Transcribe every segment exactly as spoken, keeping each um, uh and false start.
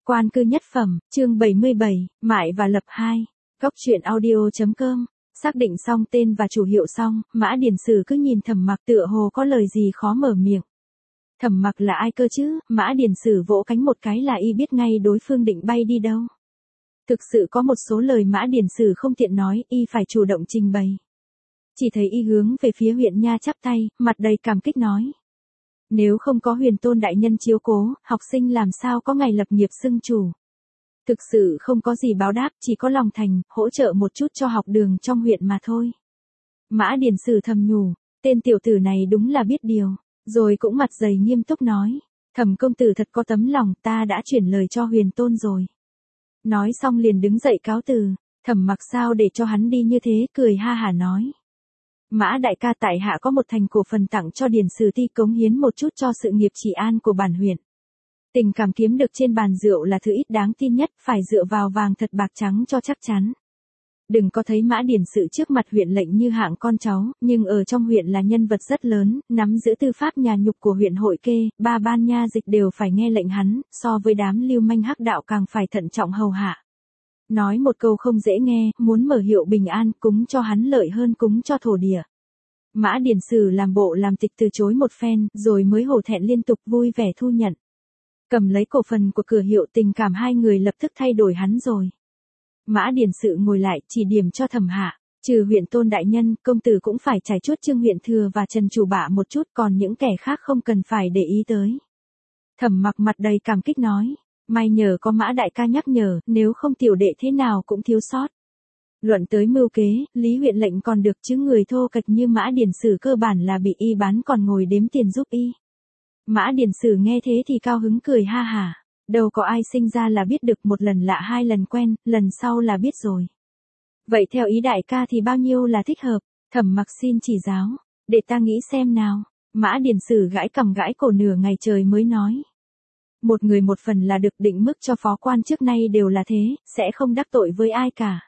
Quan cư nhất phẩm, chương bảy mươi bảy, Mại và Lập hai. Góc truyện audio.com. Xác định xong tên và chủ hiệu xong, Mã Điển Sử cứ nhìn Thẩm Mặc tựa hồ có lời gì khó mở miệng. Thẩm Mặc là ai cơ chứ? Mã Điển Sử vỗ cánh một cái là y biết ngay đối phương định bay đi đâu. Thực sự có một số lời Mã Điển Sử không tiện nói, y phải chủ động trình bày. Chỉ thấy y hướng về phía huyện nha chắp tay, mặt đầy cảm kích nói. Nếu không có Huyền Tôn đại nhân chiếu cố, học sinh làm sao có ngày lập nghiệp xưng chủ. Thực sự không có gì báo đáp, chỉ có lòng thành, hỗ trợ một chút cho học đường trong huyện mà thôi. Mã Điển Sử thầm nhủ, tên tiểu tử này đúng là biết điều, rồi cũng mặt dày nghiêm túc nói. Thẩm công tử thật có tấm lòng, ta đã chuyển lời cho Huyền Tôn rồi. Nói xong liền đứng dậy cáo từ, Thẩm Mặc sao để cho hắn đi như thế, cười ha hả nói. Mã đại ca, tại hạ có một thành cổ phần tặng cho Điển Sử ti cống hiến một chút cho sự nghiệp trị an của bản huyện. Tình cảm kiếm được trên bàn rượu là thứ ít đáng tin nhất, phải dựa vào vàng thật bạc trắng cho chắc chắn. Đừng có thấy Mã Điển Sử trước mặt huyện lệnh như hạng con cháu, nhưng ở trong huyện là nhân vật rất lớn, nắm giữ tư pháp nhà nhục của huyện Hội Kê, ba ban nha dịch đều phải nghe lệnh hắn, so với đám lưu manh hắc đạo càng phải thận trọng hầu hạ. Nói một câu không dễ nghe, muốn mở hiệu bình an, cúng cho hắn lợi hơn cúng cho thổ địa. Mã Điển Sử làm bộ làm tịch từ chối một phen, rồi mới hổ thẹn liên tục vui vẻ thu nhận. Cầm lấy cổ phần của cửa hiệu, tình cảm hai người lập tức thay đổi hắn rồi. Mã Điển Sử ngồi lại, chỉ điểm cho Thẩm Hạ, trừ Huyện Tôn đại nhân, công tử cũng phải trải chuốt Trương huyện thừa và Trần chủ bạ một chút, còn những kẻ khác không cần phải để ý tới. Thẩm Mặc mặt đầy cảm kích nói. May nhờ có Mã đại ca nhắc nhở, nếu không tiểu đệ thế nào cũng thiếu sót. Luận tới mưu kế, Lý huyện lệnh còn được, chứ người thô kệch như Mã Điển Sử cơ bản là bị y bán còn ngồi đếm tiền giúp y. Mã Điển Sử nghe thế thì cao hứng cười ha hả, đâu có ai sinh ra là biết được, một lần lạ hai lần quen, lần sau là biết rồi. Vậy theo ý đại ca thì bao nhiêu là thích hợp? Thẩm Mặc xin chỉ giáo, để ta nghĩ xem nào. Mã Điển Sử gãi cằm gãi cổ nửa ngày trời mới nói. Một người một phần là được, định mức cho phó quan trước nay đều là thế, sẽ không đắc tội với ai cả.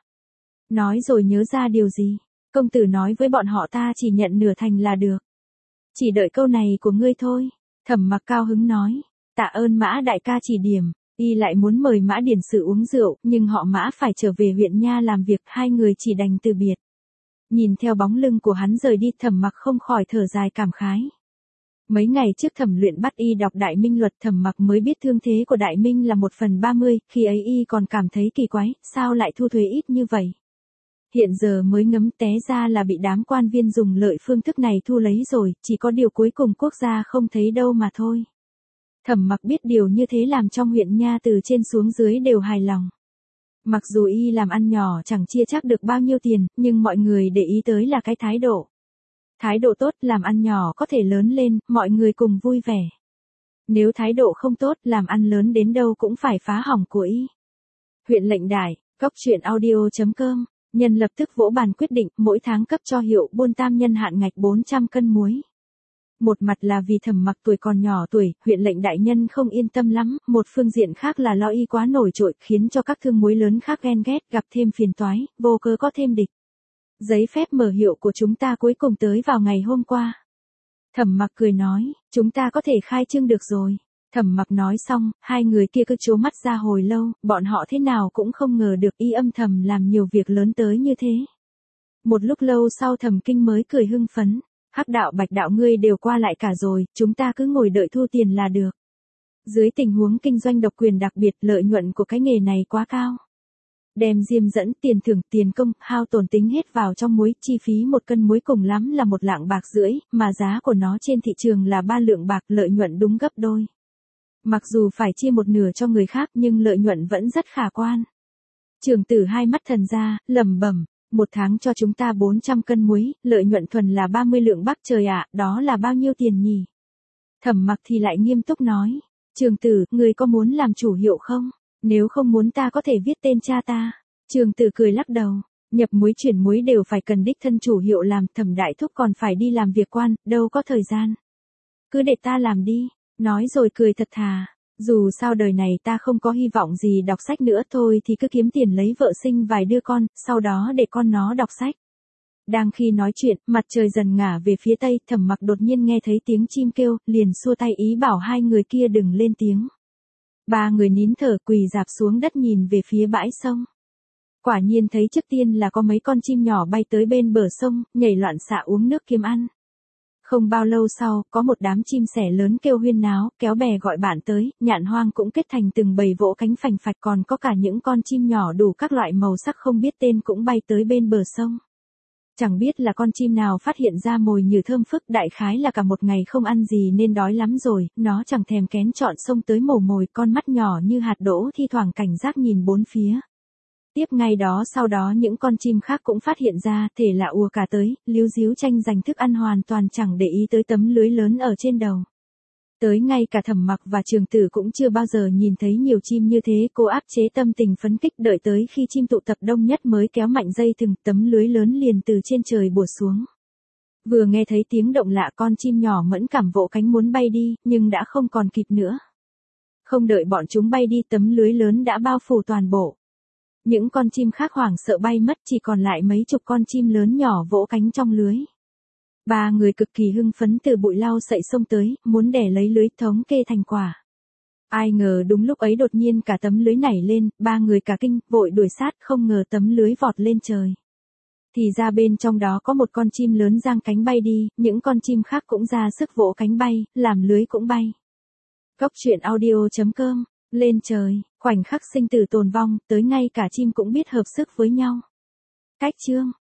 Nói rồi nhớ ra điều gì, công tử nói với bọn họ ta chỉ nhận nửa thành là được. Chỉ đợi câu này của ngươi thôi. Thẩm Mặc cao hứng nói, tạ ơn Mã đại ca chỉ điểm. Y lại muốn mời Mã Điển Sử uống rượu, nhưng họ Mã phải trở về huyện nha làm việc, hai người chỉ đành từ biệt. Nhìn theo bóng lưng của hắn rời đi, Thẩm Mặc không khỏi thở dài cảm khái. Mấy ngày trước Thẩm Luyện bắt y đọc Đại Minh luật, Thẩm Mặc mới biết thương thế của Đại Minh là một phần ba mươi, khi ấy y còn cảm thấy kỳ quái, sao lại thu thuế ít như vậy. Hiện giờ mới ngấm té ra là bị đám quan viên dùng lợi phương thức này thu lấy rồi, chỉ có điều cuối cùng quốc gia không thấy đâu mà thôi. Thẩm Mặc biết điều như thế làm trong huyện nha từ trên xuống dưới đều hài lòng. Mặc dù y làm ăn nhỏ chẳng chia chắc được bao nhiêu tiền, nhưng mọi người để ý tới là cái thái độ. Thái độ tốt, làm ăn nhỏ có thể lớn lên, mọi người cùng vui vẻ. Nếu thái độ không tốt, làm ăn lớn đến đâu cũng phải phá hỏng của y. Huyện lệnh đại, góc truyện audio.com, nhân lập tức vỗ bàn quyết định, mỗi tháng cấp cho hiệu buôn tam nhân hạn ngạch bốn trăm cân muối. Một mặt là vì Thẩm Mặc tuổi còn nhỏ tuổi, huyện lệnh đại nhân không yên tâm lắm, một phương diện khác là lo y quá nổi trội, khiến cho các thương muối lớn khác ghen ghét, gặp thêm phiền toái, vô cớ có thêm địch. Giấy phép mở hiệu của chúng ta cuối cùng tới vào ngày hôm qua. Thẩm Mặc cười nói, chúng ta có thể khai trương được rồi. Thẩm Mặc nói xong, hai người kia cứ trố mắt ra hồi lâu, bọn họ thế nào cũng không ngờ được y âm thầm làm nhiều việc lớn tới như thế. Một lúc lâu sau Thẩm Kinh mới cười hưng phấn, Hắc đạo Bạch đạo ngươi đều qua lại cả rồi, chúng ta cứ ngồi đợi thu tiền là được. Dưới tình huống kinh doanh độc quyền đặc biệt, lợi nhuận của cái nghề này quá cao. Đem diêm dẫn, tiền thưởng, tiền công, hao tổn tính hết vào trong muối, chi phí một cân muối cùng lắm là một lạng bạc rưỡi, mà giá của nó trên thị trường là ba lượng bạc, lợi nhuận đúng gấp đôi. Mặc dù phải chia một nửa cho người khác nhưng lợi nhuận vẫn rất khả quan. Trường tử hai mắt thần ra, lẩm bẩm, một tháng cho chúng ta bốn trăm cân muối, lợi nhuận thuần là ba mươi lượng bạc, trời ạ, đó là bao nhiêu tiền nhỉ? Thẩm Mặc thì lại nghiêm túc nói, Trường tử, người có muốn làm chủ hiệu không? Nếu không muốn ta có thể viết tên cha ta. Trường tử cười lắc đầu, nhập muối chuyển muối đều phải cần đích thân chủ hiệu làm, Thẩm đại thúc còn phải đi làm việc quan, đâu có thời gian. Cứ để ta làm đi, nói rồi cười thật thà, dù sao đời này ta không có hy vọng gì đọc sách nữa, thôi thì cứ kiếm tiền lấy vợ sinh vài đứa con, sau đó để con nó đọc sách. Đang khi nói chuyện, mặt trời dần ngả về phía tây, Thẩm Mặc đột nhiên nghe thấy tiếng chim kêu, liền xua tay ý bảo hai người kia đừng lên tiếng. Ba người nín thở quỳ rạp xuống đất nhìn về phía bãi sông. Quả nhiên thấy trước tiên là có mấy con chim nhỏ bay tới bên bờ sông, nhảy loạn xạ uống nước kiếm ăn. Không bao lâu sau, có một đám chim sẻ lớn kêu huyên náo, kéo bè gọi bạn tới, nhạn hoang cũng kết thành từng bầy vỗ cánh phành phạch, còn có cả những con chim nhỏ đủ các loại màu sắc không biết tên cũng bay tới bên bờ sông. Chẳng biết là con chim nào phát hiện ra mồi nhử thơm phức, đại khái là cả một ngày không ăn gì nên đói lắm rồi, nó chẳng thèm kén chọn xông tới mổ mồi, con mắt nhỏ như hạt đỗ thi thoảng cảnh giác nhìn bốn phía. Tiếp ngay đó sau đó những con chim khác cũng phát hiện ra, thể là ùa cả tới, líu díu tranh giành thức ăn hoàn toàn chẳng để ý tới tấm lưới lớn ở trên đầu. Tới ngay cả Thẩm Mặc và Trường Tử cũng chưa bao giờ nhìn thấy nhiều chim như thế, cô áp chế tâm tình phấn kích đợi tới khi chim tụ tập đông nhất mới kéo mạnh dây thừng, tấm lưới lớn liền từ trên trời bủa xuống. Vừa nghe thấy tiếng động lạ con chim nhỏ mẫn cảm vỗ cánh muốn bay đi, nhưng đã không còn kịp nữa. Không đợi bọn chúng bay đi tấm lưới lớn đã bao phủ toàn bộ. Những con chim khác hoảng sợ bay mất, chỉ còn lại mấy chục con chim lớn nhỏ vỗ cánh trong lưới. Ba người cực kỳ hưng phấn từ bụi lau sậy xông tới, muốn đẻ lấy lưới thống kê thành quả. Ai ngờ đúng lúc ấy đột nhiên cả tấm lưới nảy lên, ba người cả kinh, vội đuổi sát, không ngờ tấm lưới vọt lên trời. Thì ra bên trong đó có một con chim lớn giang cánh bay đi, những con chim khác cũng ra sức vỗ cánh bay, làm lưới cũng bay. Góc truyện audio chấm com, lên trời, khoảnh khắc sinh tử tồn vong, tới ngay cả chim cũng biết hợp sức với nhau. Cách chương